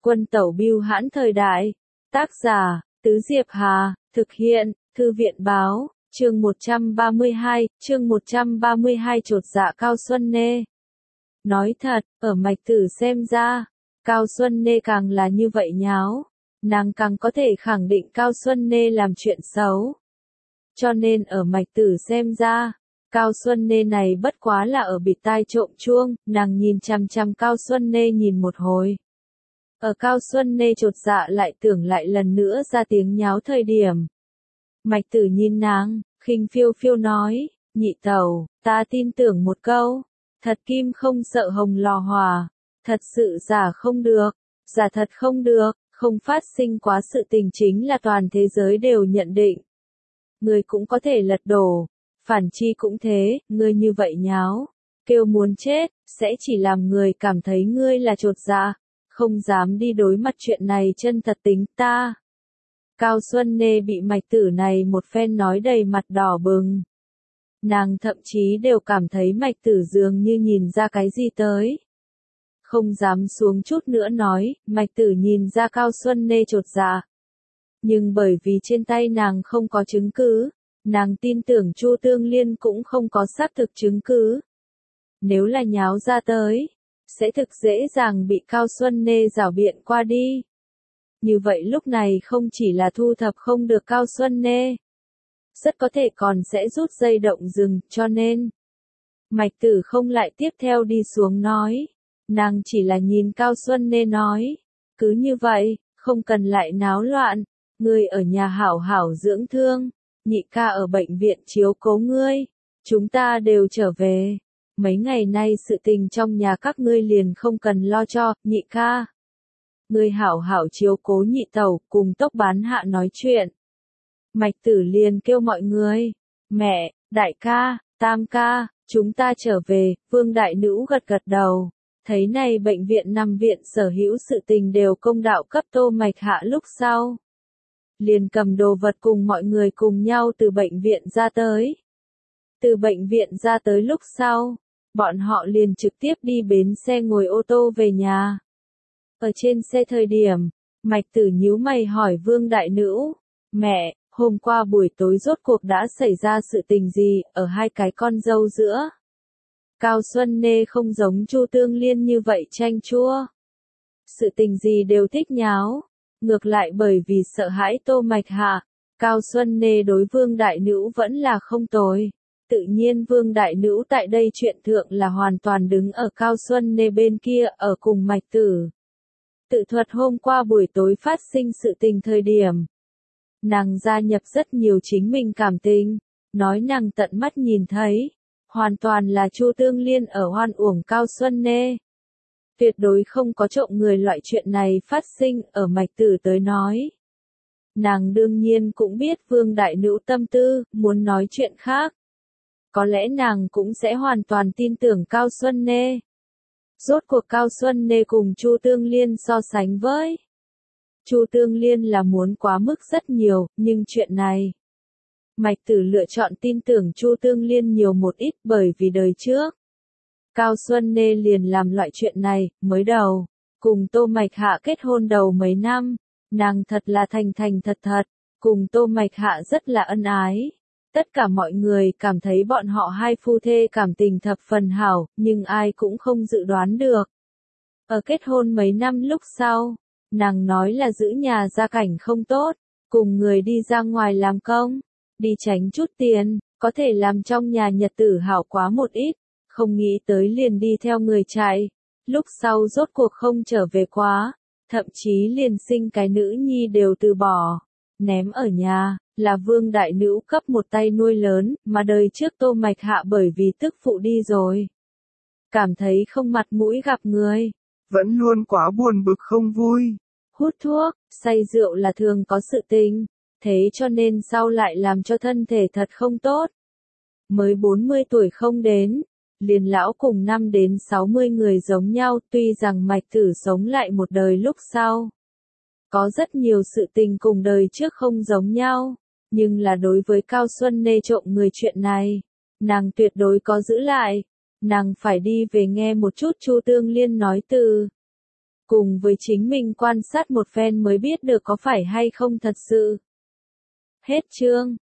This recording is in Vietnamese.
Quân tẩu bưu hãn thời đại. Tác giả, Tứ Diệp Hà, thực hiện, Thư viện báo, chương 132, chột dạ Cao Xuân Nê. Nói thật, ở Mạch Tử xem ra, Cao Xuân Nê càng là như vậy nháo, nàng càng có thể khẳng định Cao Xuân Nê làm chuyện xấu. Cho nên ở Mạch Tử xem ra, Cao Xuân Nê này bất quá là ở bịt tai trộm chuông, nàng nhìn chằm chằm Cao Xuân Nê nhìn một hồi. Ở Cao Xuân Nê chột dạ lại tưởng lại lần nữa ra tiếng nháo thời điểm. Mạch Tử nhìn nàng, khinh phiêu phiêu nói, nhị tẩu, ta tin tưởng một câu, thật kim không sợ hồng lò hòa, thật sự giả không được, giả thật không được, không phát sinh quá sự tình chính là toàn thế giới đều nhận định. Người cũng có thể lật đổ, phản chi cũng thế, ngươi như vậy nháo, kêu muốn chết, sẽ chỉ làm người cảm thấy ngươi là chột dạ, không dám đi đối mặt chuyện này chân thật tính ta. Cao Xuân Nê bị Mạch Tử này một phen nói đầy mặt đỏ bừng. Nàng thậm chí đều cảm thấy Mạch Tử dường như nhìn ra cái gì tới. Không dám xuống chút nữa nói, Mạch Tử nhìn ra Cao Xuân Nê chột dạ. Nhưng bởi vì trên tay nàng không có chứng cứ, nàng tin tưởng Chu Tương Liên cũng không có xác thực chứng cứ. Nếu là nháo ra tới, sẽ thực dễ dàng bị Cao Xuân Nê rảo biện qua đi. Như vậy lúc này không chỉ là thu thập không được Cao Xuân Nê, rất có thể còn sẽ rút dây động rừng, cho nên Mạch Tử không lại tiếp theo đi xuống nói, nàng chỉ là nhìn Cao Xuân Nê nói, cứ như vậy, không cần lại náo loạn, ngươi ở nhà hảo hảo dưỡng thương, nhị ca ở bệnh viện chiếu cố ngươi, chúng ta đều trở về, mấy ngày nay sự tình trong nhà các ngươi liền không cần lo cho, nhị ca. Ngươi hảo hảo chiếu cố nhị tẩu, cùng Tốc Bán Hạ nói chuyện. Mạch Tử liền kêu mọi người, mẹ, đại ca, tam ca, chúng ta trở về, Vương Đại Nữ gật gật đầu, thấy này bệnh viện nằm viện sở hữu sự tình đều công đạo cấp Tô Mạch Hạ lúc sau. Liền cầm đồ vật cùng mọi người cùng nhau từ bệnh viện ra tới. Từ bệnh viện ra tới lúc sau, bọn họ liền trực tiếp đi bến xe ngồi ô tô về nhà. Ở trên xe thời điểm, Mạch Tử nhíu mày hỏi Vương Đại Nữ, mẹ, hôm qua buổi tối rốt cuộc đã xảy ra sự tình gì ở hai cái con dâu giữa? Cao Xuân Nê không giống Chu Tương Liên như vậy chanh chua. Sự tình gì đều thích nháo, ngược lại bởi vì sợ hãi Tô Mạch Hạ, Cao Xuân Nê đối Vương Đại Nữ vẫn là không tồi. Tự nhiên Vương Đại Nữ tại đây chuyện thượng là hoàn toàn đứng ở Cao Xuân Nê bên kia ở cùng Mạch Tử. Tự thuật hôm qua buổi tối phát sinh sự tình thời điểm. Nàng gia nhập rất nhiều chính mình cảm tình, nói nàng tận mắt nhìn thấy, hoàn toàn là Chu Tương Liên ở hoan uổng Cao Xuân Nê. Tuyệt đối không có trộm người loại chuyện này phát sinh ở Mạch Tử tới nói. Nàng đương nhiên cũng biết Vương Đại Nữ tâm tư, muốn nói chuyện khác. Có lẽ nàng cũng sẽ hoàn toàn tin tưởng Cao Xuân Nê. Rốt cuộc Cao Xuân Nê cùng Chu Tương Liên so sánh với. Chu Tương Liên là muốn quá mức rất nhiều, nhưng chuyện này. Mạch Tử lựa chọn tin tưởng Chu Tương Liên nhiều một ít bởi vì đời trước. Cao Xuân Nê liền làm loại chuyện này, mới đầu, cùng Tô Mạch Hạ kết hôn đầu mấy năm, nàng thật là thành thật thật, cùng Tô Mạch Hạ rất là ân ái. Tất cả mọi người cảm thấy bọn họ hai phu thê cảm tình thập phần hảo, nhưng ai cũng không dự đoán được. Ở kết hôn mấy năm lúc sau, nàng nói là giữ nhà gia cảnh không tốt, cùng người đi ra ngoài làm công, đi tránh chút tiền, có thể làm trong nhà nhật tử hảo quá một ít, không nghĩ tới liền đi theo người chạy, lúc sau rốt cuộc không trở về quá, thậm chí liền sinh cái nữ nhi đều từ bỏ, ném ở nhà. Là Vương Đại Nữ cấp một tay nuôi lớn, mà đời trước Tô Mạch Hạ bởi vì tức phụ đi rồi. Cảm thấy không mặt mũi gặp người. Vẫn luôn quá buồn bực không vui. Hút thuốc, say rượu là thường có sự tình, thế cho nên sau lại làm cho thân thể thật không tốt. Mới 40 tuổi không đến, liền lão cùng 5 đến 60 người giống nhau, tuy rằng Mạch Tử sống lại một đời lúc sau. Có rất nhiều sự tình cùng đời trước không giống nhau. Nhưng là đối với Cao Xuân Nê trộm người chuyện này, nàng tuyệt đối có giữ lại, nàng phải đi về nghe một chút Chu Tương Liên nói từ. cùng với chính mình quan sát một phen mới biết được có phải hay không thật sự. Hết chương.